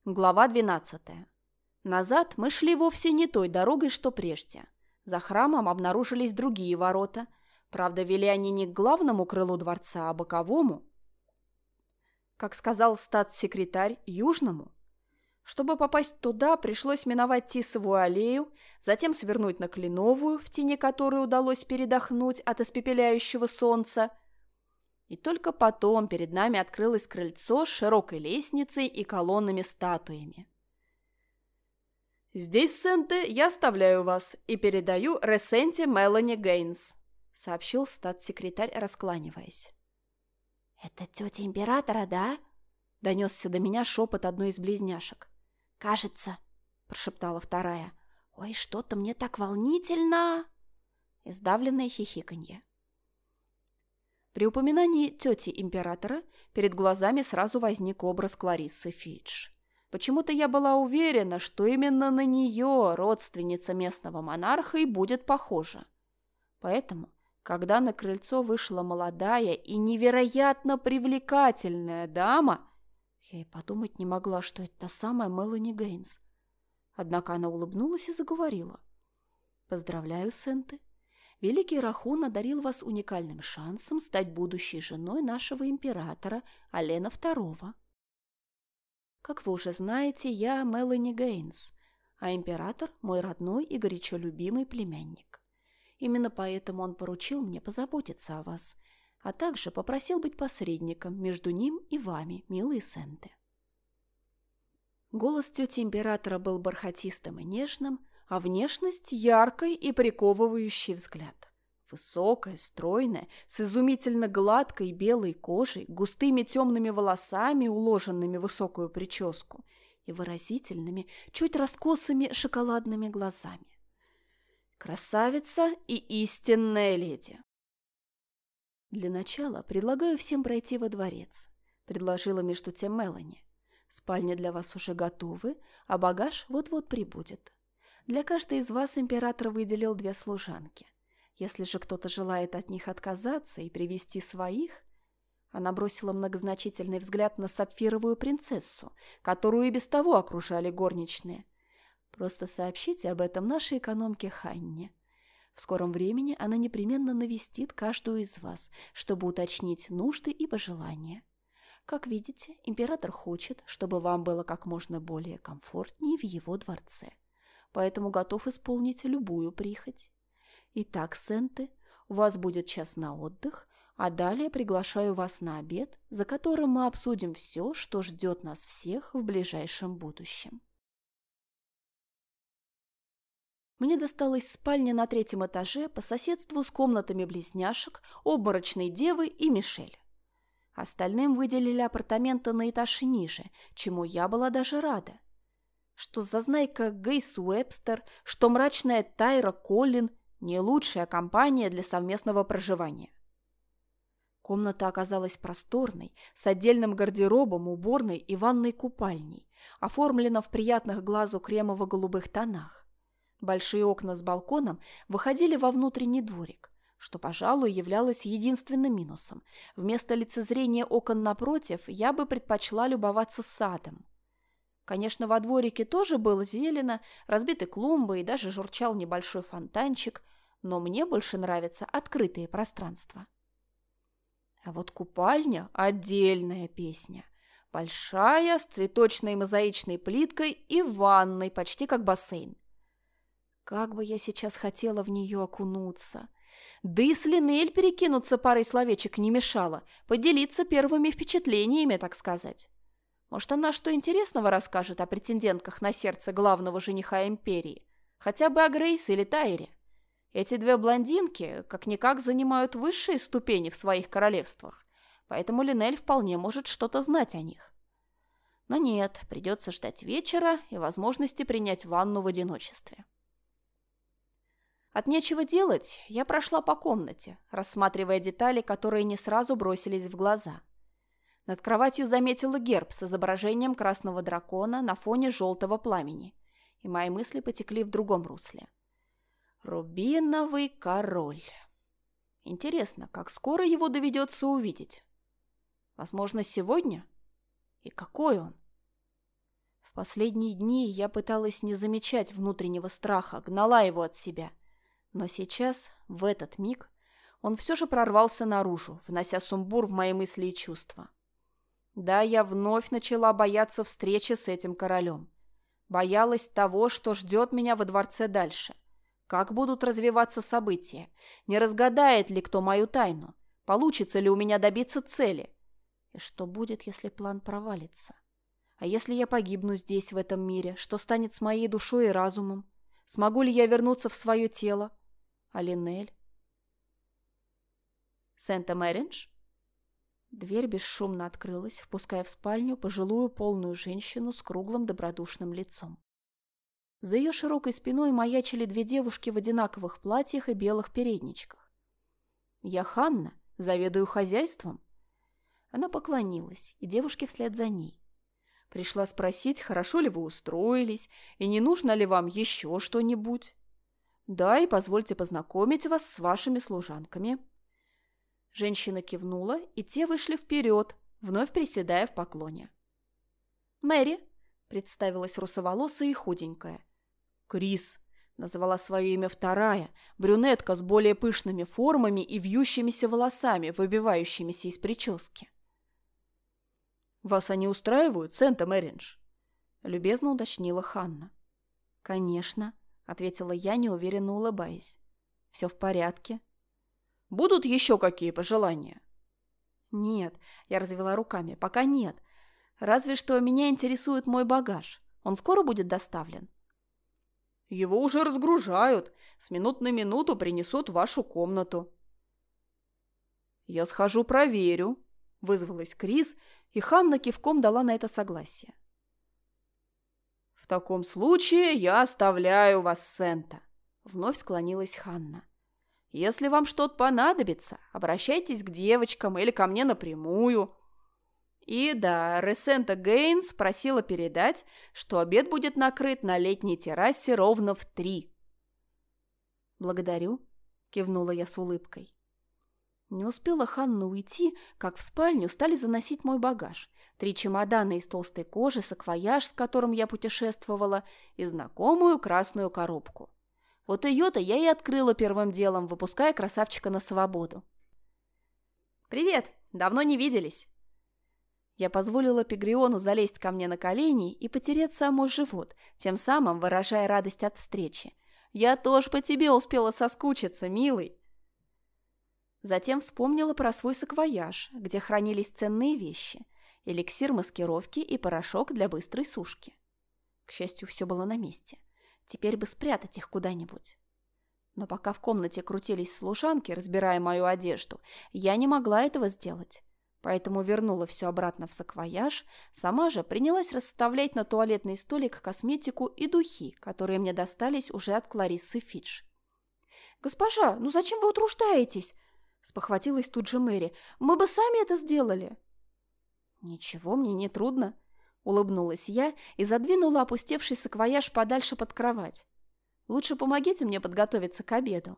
Глава 12. Назад мы шли вовсе не той дорогой, что прежде. За храмом обнаружились другие ворота. Правда, вели они не к главному крылу дворца, а боковому. Как сказал статс-секретарь, южному. Чтобы попасть туда, пришлось миновать Тисовую аллею, затем свернуть на Кленовую, в тени которой удалось передохнуть от испепеляющего солнца. И только потом перед нами открылось крыльцо с широкой лестницей и колоннами-статуями. «Здесь, Сенте, я оставляю вас и передаю Ресенте Мелани Гейнс», сообщил статс-секретарь, раскланиваясь. «Это тетя императора, да?» Донесся до меня шепот одной из близняшек. «Кажется», – прошептала вторая. «Ой, что-то мне так волнительно!» И сдавленное хихиканье. При упоминании тети императора перед глазами сразу возник образ Клариссы Фидж. Почему-то я была уверена, что именно на нее родственница местного монарха и будет похожа. Поэтому, когда на крыльцо вышла молодая и невероятно привлекательная дама, я и подумать не могла, что это та самая Мелани Гейнс. Однако она улыбнулась и заговорила. «Поздравляю, Сенте. Великий Рахун одарил вас уникальным шансом стать будущей женой нашего императора Алена II. Как вы уже знаете, я Мелани Гейнс, а император – мой родной и горячо любимый племянник. Именно поэтому он поручил мне позаботиться о вас, а также попросил быть посредником между ним и вами, милые Сенте». Голос тети императора был бархатистым и нежным, а внешность яркой и приковывающий взгляд. Высокая, стройная, с изумительно гладкой белой кожей, густыми темными волосами, уложенными в высокую прическу, и выразительными, чуть раскосыми шоколадными глазами. Красавица и истинная леди. «Для начала предлагаю всем пройти во дворец», — предложила между тем Мелани. «Спальни для вас уже готовы, а багаж вот-вот прибудет. Для каждой из вас император выделил 2 служанки. Если же кто-то желает от них отказаться и привести своих...» Она бросила многозначительный взгляд на сапфировую принцессу, которую и без того окружали горничные. «Просто сообщите об этом нашей экономке Ханне. В скором времени она непременно навестит каждую из вас, чтобы уточнить нужды и пожелания. Как видите, император хочет, чтобы вам было как можно более комфортнее в его дворце, поэтому готов исполнить любую прихоть. Итак, Сенте, у вас будет час на отдых, а далее приглашаю вас на обед, за которым мы обсудим все, что ждет нас всех в ближайшем будущем». Мне досталась спальня на 3-м этаже по соседству с комнатами близняшек, обморочной девы и Мишель. Остальным выделили апартаменты на этаж ниже, чему я была даже рада. Что зазнайка Гейс Уэбстер, что мрачная Тайра Коллин – не лучшая компания для совместного проживания. Комната оказалась просторной, с отдельным гардеробом, уборной и ванной купальней, оформлена в приятных глазу кремово-голубых тонах. Большие окна с балконом выходили во внутренний дворик, что, пожалуй, являлось единственным минусом. Вместо лицезрения окон напротив я бы предпочла любоваться садом. Конечно, во дворике тоже было зелено, разбиты клумбы и даже журчал небольшой фонтанчик, но мне больше нравятся открытые пространства. А вот купальня – отдельная песня. Большая, с цветочной мозаичной плиткой и ванной, почти как бассейн. Как бы я сейчас хотела в нее окунуться. Да и с Линель перекинуться парой словечек не мешало, поделиться первыми впечатлениями, так сказать. Может, она что интересного расскажет о претендентках на сердце главного жениха империи? Хотя бы о Грейс или Тайре. Эти 2 блондинки как-никак занимают высшие ступени в своих королевствах, поэтому Линель вполне может что-то знать о них. Но нет, придется ждать вечера и возможности принять ванну в одиночестве. От нечего делать я прошла по комнате, рассматривая детали, которые не сразу бросились в глаза. Над кроватью заметила герб с изображением красного дракона на фоне желтого пламени, и мои мысли потекли в другом русле. Рубиновый король. Интересно, как скоро его доведется увидеть? Возможно, сегодня? И какой он? В Последние дни я пыталась не замечать внутреннего страха, гнала его от себя. Но сейчас, в этот миг, он все же прорвался наружу, внося сумбур в мои мысли и чувства. Да, я вновь начала бояться встречи с этим королем. Боялась того, что ждет меня во дворце дальше. Как будут развиваться события? Не разгадает ли кто мою тайну? Получится ли у меня добиться цели? И что будет, если план провалится? А если я погибну здесь, в этом мире, что станет с моей душой и разумом? Смогу ли я вернуться в свое тело? А Линель? Сент-Мэридж? Дверь бесшумно открылась, впуская в спальню пожилую полную женщину с круглым добродушным лицом. За ее широкой спиной маячили две девушки в одинаковых платьях и белых передничках. «Я Ханна, заведую хозяйством». Она поклонилась, и девушки вслед за ней. Пришла спросить, хорошо ли вы устроились, и не нужно ли вам еще что-нибудь. Да, и позвольте познакомить вас с вашими служанками. Женщина кивнула, и те вышли вперед, вновь приседая в поклоне. «Мэри», — представилась русоволосая и худенькая. «Крис», — назвала свое имя вторая, брюнетка с более пышными формами и вьющимися волосами, выбивающимися из прически. «Вас они устраивают, Сент-Мэридж?» — любезно уточнила Ханна. «Конечно», — ответила я, неуверенно улыбаясь. «Все в порядке». «Будут еще какие пожелания?» «Нет», — я развела руками, — «пока нет. Разве что меня интересует мой багаж. Он скоро будет доставлен?» «Его уже разгружают. С минут на минуту принесут в вашу комнату». «Я схожу проверю», — вызвалась Крис, и Ханна кивком дала на это согласие. «В таком случае я оставляю вас, Сента», — вновь склонилась Ханна. «Если вам что-то понадобится, обращайтесь к девочкам или ко мне напрямую. И да, Ресента Гейнс просила передать, что обед будет накрыт на летней террасе ровно в 3». «Благодарю», — кивнула я с улыбкой. Не успела Ханна уйти, как в спальню стали заносить мой багаж. 3 чемодана из толстой кожи, саквояж, с которым я путешествовала, и знакомую красную коробку. Вот ее-то я и открыла первым делом, выпуская красавчика на свободу. «Привет! Давно не виделись!» Я позволила Пегриону залезть ко мне на колени и потереться о мой живот, тем самым выражая радость от встречи. «Я тоже по тебе успела соскучиться, милый!» Затем вспомнила про свой саквояж, где хранились ценные вещи, эликсир маскировки и порошок для быстрой сушки. К счастью, все было на месте. Теперь бы спрятать их куда-нибудь. Но пока в комнате крутились служанки, разбирая мою одежду, я не могла этого сделать. Поэтому вернула все обратно в саквояж, сама же принялась расставлять на туалетный столик косметику и духи, которые мне достались уже от Клариссы Фидж. «Госпожа, ну зачем вы утруждаетесь?» — спохватилась тут же Мэри. «Мы бы сами это сделали». «Ничего, мне не трудно», — улыбнулась я и задвинула опустевший саквояж подальше под кровать. «Лучше помогите мне подготовиться к обеду».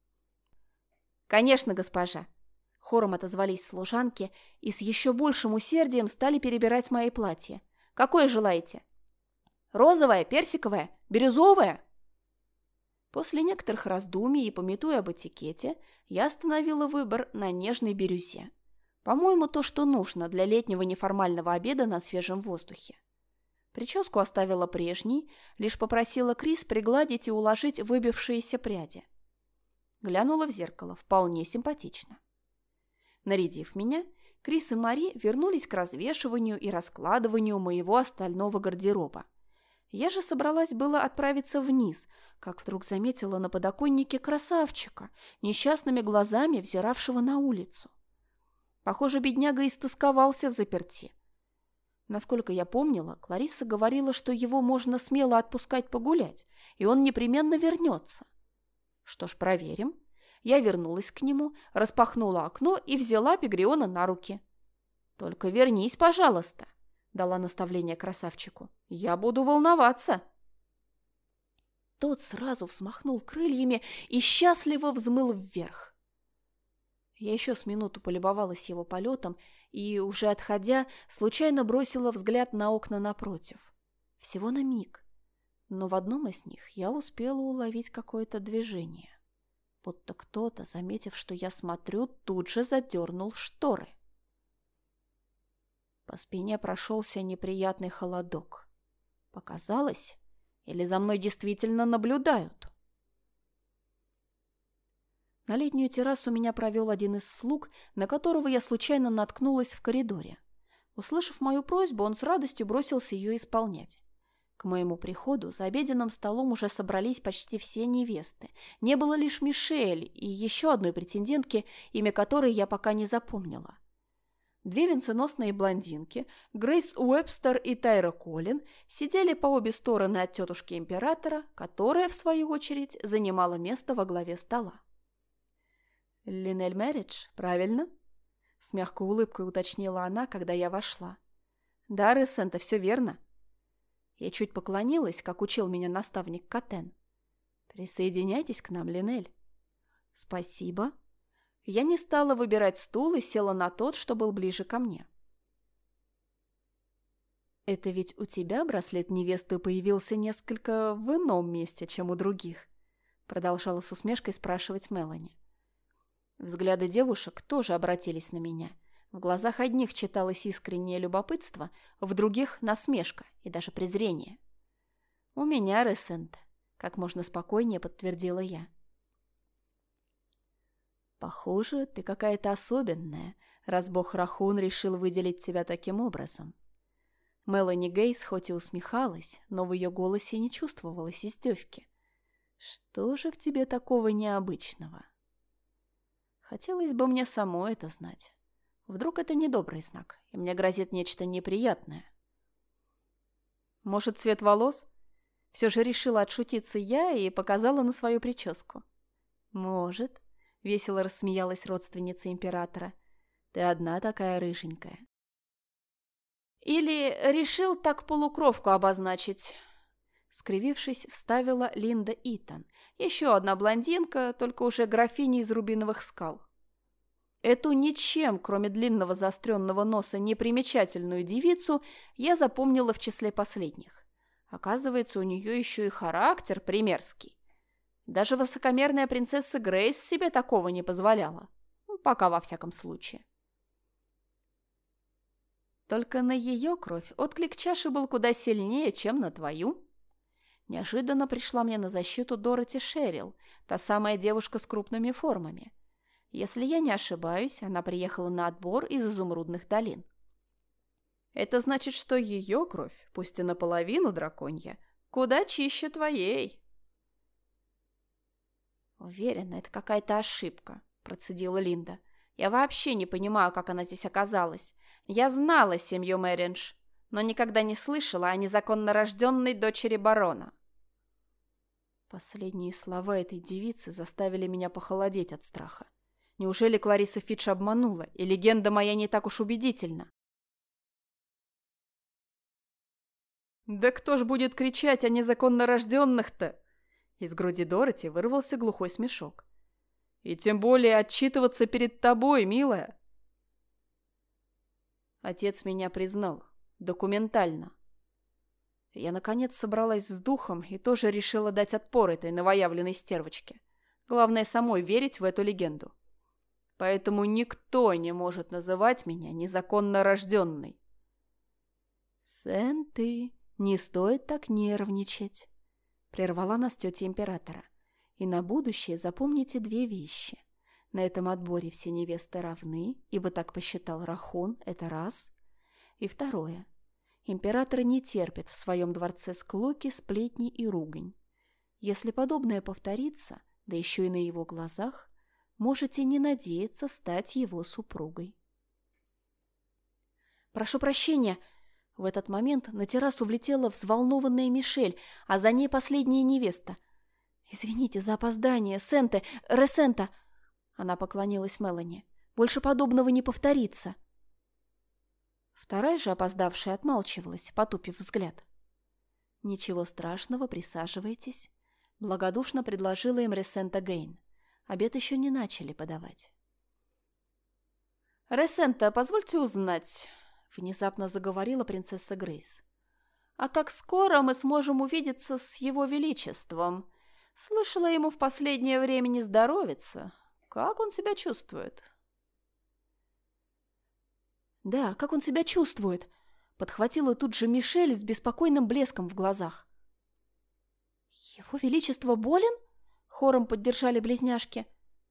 «Конечно, госпожа», — хором отозвались служанки и с еще большим усердием стали перебирать мои платья. «Какое желаете? Розовое, персиковое, бирюзовое?» После некоторых раздумий и памятуя об этикете, я остановила выбор на нежной бирюзе. По-моему, то, что нужно для летнего неформального обеда на свежем воздухе. Прическу оставила прежней, лишь попросила Крис пригладить и уложить выбившиеся пряди. Глянула в зеркало, вполне симпатично. Нарядив меня, Крис и Мари вернулись к развешиванию и раскладыванию моего остального гардероба. Я же собралась было отправиться вниз, как вдруг заметила на подоконнике красавчика, несчастными глазами взиравшего на улицу. Похоже, бедняга истосковался взаперти. Насколько я помнила, Кларисса говорила, что его можно смело отпускать погулять, и он непременно вернется. Что ж, проверим. Я вернулась к нему, распахнула окно и взяла Пегриона на руки. «Только вернись, пожалуйста», — дала наставление красавчику. «Я буду волноваться». Тот сразу взмахнул крыльями и счастливо взмыл вверх. Я еще с минуту полюбовалась его полетом и, уже отходя, случайно бросила взгляд на окна напротив. Всего на миг. Но в одном из них я успела уловить какое-то движение. Будто кто-то, заметив, что я смотрю, тут же задернул шторы. По спине прошелся неприятный холодок. Показалось? Или за мной действительно наблюдают? На летнюю террасу меня провел один из слуг, на которого я случайно наткнулась в коридоре. Услышав мою просьбу, он с радостью бросился ее исполнять. К моему приходу за обеденным столом уже собрались почти все невесты. Не было лишь Мишель и еще одной претендентки, имя которой я пока не запомнила. Две венценосные блондинки, Грейс Уэбстер и Тайра Коллин, сидели по обе стороны от тетушки императора, которая, в свою очередь, занимала место во главе стола. «Линель Мэридж, правильно?» — с мягкой улыбкой уточнила она, когда я вошла. «Да, Ресента, все верно». Я чуть поклонилась, как учил меня наставник Катен. «Присоединяйтесь к нам, Линель». «Спасибо». Я не стала выбирать стул и села на тот, что был ближе ко мне. «Это ведь у тебя браслет невесты появился несколько в ином месте, чем у других?» Продолжала с усмешкой спрашивать Мелани. Взгляды девушек тоже обратились на меня. В глазах одних читалось искреннее любопытство, в других – насмешка и даже презрение. «У меня, Ресент», – как можно спокойнее подтвердила я. «Похоже, ты какая-то особенная, раз бог Рахун решил выделить тебя таким образом». Мелани Гейс хоть и усмехалась, но в ее голосе не чувствовалось издевки. «Что же в тебе такого необычного?» Хотелось бы мне самой это знать. Вдруг это недобрый знак, и мне грозит нечто неприятное. Может, цвет волос? Все же решила отшутиться я и показала на свою прическу. Может. — весело рассмеялась родственница императора. «Ты одна такая рыженькая». «Или решил так полукровку обозначить?» Скривившись, вставила Линда Итан. Еще одна блондинка, только уже графиня из Рубиновых скал. Эту ничем, кроме длинного заостренного носа, непримечательную девицу я запомнила в числе последних. Оказывается, у нее еще и характер примерский. Даже высокомерная принцесса Грейс себе такого не позволяла. Пока, во всяком случае. Только на ее кровь отклик чаши был куда сильнее, чем на твою. Неожиданно пришла мне на защиту Дороти Шерил, та самая девушка с крупными формами. Если я не ошибаюсь, она приехала на отбор из Изумрудных долин. Это значит, что ее кровь, пусть и наполовину драконья, куда чище твоей. «Уверена, это какая-то ошибка», – процедила Линда. «Я вообще не понимаю, как она здесь оказалась. Я знала семью Мэридж, но никогда не слышала о незаконно рожденной дочери барона». Последние слова этой девицы заставили меня похолодеть от страха. Неужели Клариса Фитч обманула, и легенда моя не так уж убедительна? «Да кто ж будет кричать о незаконно рожденных-то?» Из груди Дороти вырвался глухой смешок. «И тем более отчитываться перед тобой, милая!» Отец меня признал. Документально. Я, наконец, собралась с духом и тоже решила дать отпор этой новоявленной стервочке. Главное, самой верить в эту легенду. Поэтому никто не может называть меня незаконно рожденной. «Сенты, не стоит так нервничать», — прервала нас тетя императора. «И на будущее запомните две вещи. На этом отборе все невесты равны, ибо так посчитал Рахун, это раз. И второе. Император не терпит в своем дворце склоки, сплетни и ругань. Если подобное повторится, да еще и на его глазах, можете не надеяться стать его супругой». «Прошу прощения!» В этот момент на террасу влетела взволнованная Мишель, а за ней последняя невеста. «Извините за опоздание, Сенте, Ресента!» Она поклонилась Мелани. «Больше подобного не повторится». Вторая же опоздавшая отмалчивалась, потупив взгляд. «Ничего страшного, присаживайтесь», — благодушно предложила им Ресента Гейн. Обед еще не начали подавать. «Ресента, позвольте узнать», — внезапно заговорила принцесса Грейс. А как скоро мы сможем увидеться с его величеством? Слышала, ему в последнее время не здоровится. Как он себя чувствует?» «Да, как он себя чувствует?» — подхватила тут же Мишель с беспокойным блеском в глазах. «Его Величество болен?» — хором поддержали близняшки.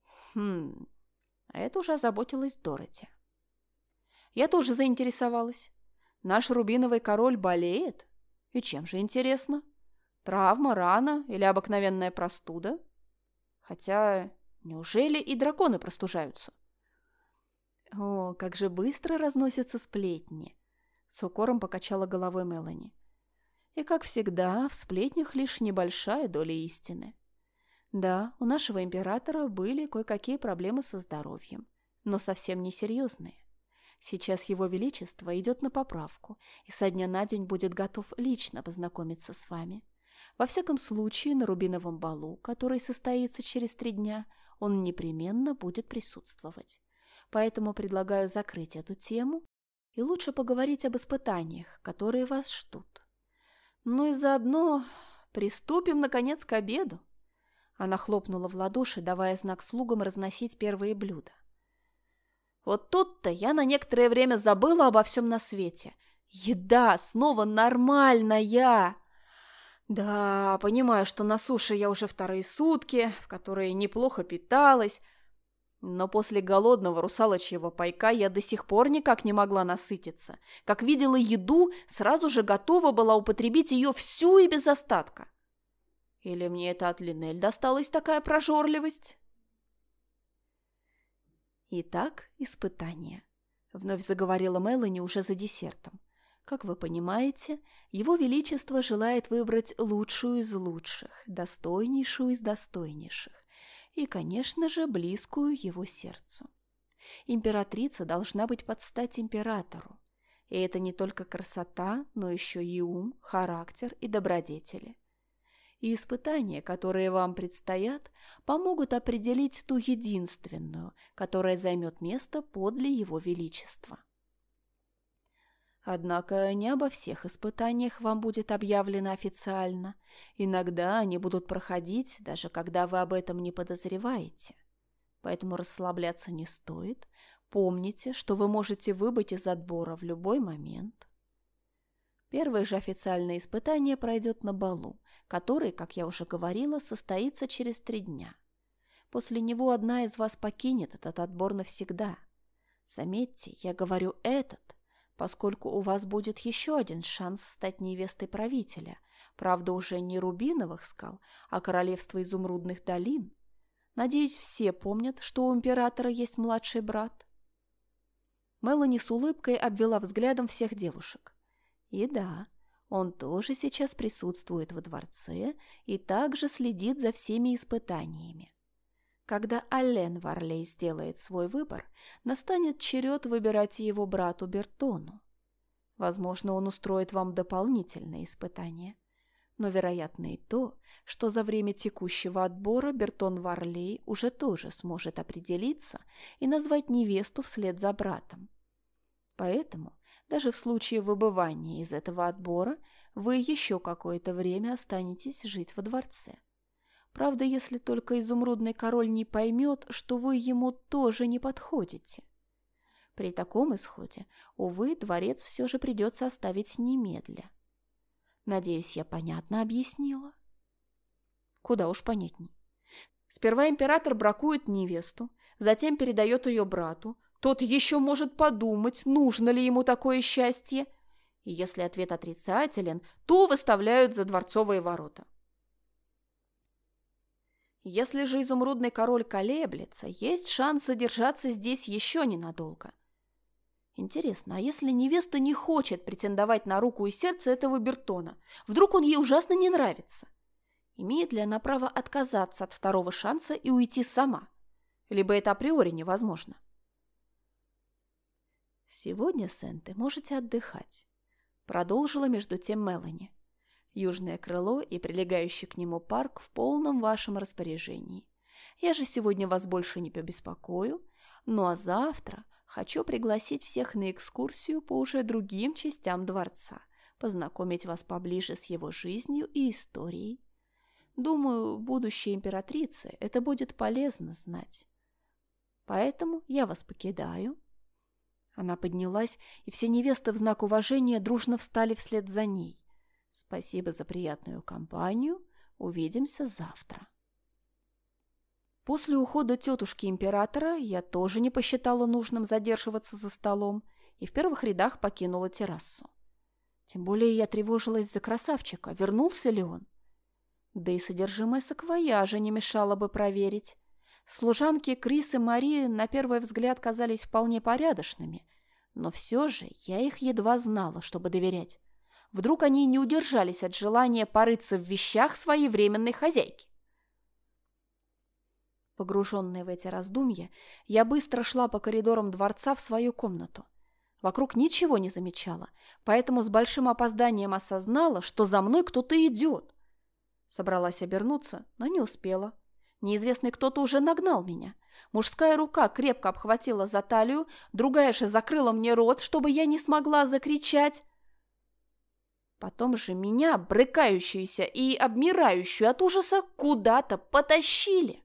А это уже озаботилась Дороти. Я тоже заинтересовалась. Наш рубиновый король болеет? И чем же, интересно? Травма, рана или обыкновенная простуда? Хотя, неужели и драконы простужаются? «О, как же быстро разносятся сплетни!» — с укором покачала головой Мелани. «И, как всегда, в сплетнях лишь небольшая доля истины. Да, у нашего императора были кое-какие проблемы со здоровьем, но совсем несерьезные. Сейчас его величество идет на поправку и со дня на день будет готов лично познакомиться с вами. Во всяком случае, на Рубиновом балу, который состоится через 3 дня, он непременно будет присутствовать. Поэтому предлагаю закрыть эту тему и лучше поговорить об испытаниях, которые вас ждут. Ну и заодно приступим, наконец, к обеду». Она хлопнула в ладоши, давая знак слугам разносить первые блюда. Вот тут-то я на некоторое время забыла обо всем на свете. Еда снова нормальная. Да, понимаю, что на суше я уже 2 сутки, в которые неплохо питалась, но после голодного русалочьего пайка я до сих пор никак не могла насытиться. Как видела еду, сразу же готова была употребить ее всю и без остатка. Или мне это от Линель досталась такая прожорливость? «Итак, испытание», — вновь заговорила Мелани уже за десертом. «Как вы понимаете, его величество желает выбрать лучшую из лучших, достойнейшую из достойнейших и, конечно же, близкую его сердцу. Императрица должна быть под стать императору, и это не только красота, но еще и ум, характер и добродетели. И испытания, которые вам предстоят, помогут определить ту единственную, которая займет место подле его величества. Однако не обо всех испытаниях вам будет объявлено официально. Иногда они будут проходить, даже когда вы об этом не подозреваете. Поэтому расслабляться не стоит. Помните, что вы можете выбыть из отбора в любой момент. Первое же официальное испытание пройдет на балу, который, как я уже говорила, состоится через 3 дня. После него одна из вас покинет этот отбор навсегда. Заметьте, я говорю «этот», поскольку у вас будет еще один шанс стать невестой правителя, правда, уже не Рубиновых скал, а королевства Изумрудных долин. Надеюсь, все помнят, что у императора есть младший брат. Мелани с улыбкой обвела взглядом всех девушек. И да, он тоже сейчас присутствует во дворце и также следит за всеми испытаниями. Когда Аллен Варлей сделает свой выбор, настанет черед выбирать его брату Бертону. Возможно, он устроит вам дополнительные испытания. Но вероятно и то, что за время текущего отбора Бертон Варлей уже тоже сможет определиться и назвать невесту вслед за братом. Поэтому, даже в случае выбывания из этого отбора, вы еще какое-то время останетесь жить во дворце. Правда, если только изумрудный король не поймет, что вы ему тоже не подходите. При таком исходе, увы, дворец все же придется оставить немедля. Надеюсь, я понятно объяснила? Куда уж понятней. Сперва император бракует невесту, затем передает ее брату. Тот еще может подумать, нужно ли ему такое счастье. И если ответ отрицателен, то выставляют за дворцовые ворота. Если же изумрудный король колеблется, есть шанс задержаться здесь еще ненадолго. Интересно, а если невеста не хочет претендовать на руку и сердце этого Бертона? Вдруг он ей ужасно не нравится? Имеет ли она право отказаться от второго шанса и уйти сама? Либо это априори невозможно? «Сегодня, Сенте, можете отдыхать», — продолжила между тем Мелани. «Южное крыло и прилегающий к нему парк в полном вашем распоряжении. Я же сегодня вас больше не побеспокою, ну а завтра хочу пригласить всех на экскурсию по уже другим частям дворца, познакомить вас поближе с его жизнью и историей. Думаю, будущей императрице это будет полезно знать. Поэтому я вас покидаю». Она поднялась, и все невесты в знак уважения дружно встали вслед за ней. «Спасибо за приятную компанию. Увидимся завтра». После ухода тетушки императора я тоже не посчитала нужным задерживаться за столом и в первых рядах покинула террасу. Тем более я тревожилась за красавчика, вернулся ли он. Да и содержимое саквояжа не мешало бы проверить. Служанки Крис и Мари на первый взгляд казались вполне порядочными, но все же я их едва знала, чтобы доверять. Вдруг они не удержались от желания порыться в вещах своей временной хозяйки. Погруженная в эти раздумья, я быстро шла по коридорам дворца в свою комнату. Вокруг ничего не замечала, поэтому с большим опозданием осознала, что за мной кто-то идет. Собралась обернуться, но не успела. Неизвестный кто-то уже нагнал меня. Мужская рука крепко обхватила за талию, другая же закрыла мне рот, чтобы я не смогла закричать. Потом же меня, брыкающуюся и обмирающую от ужаса, куда-то потащили.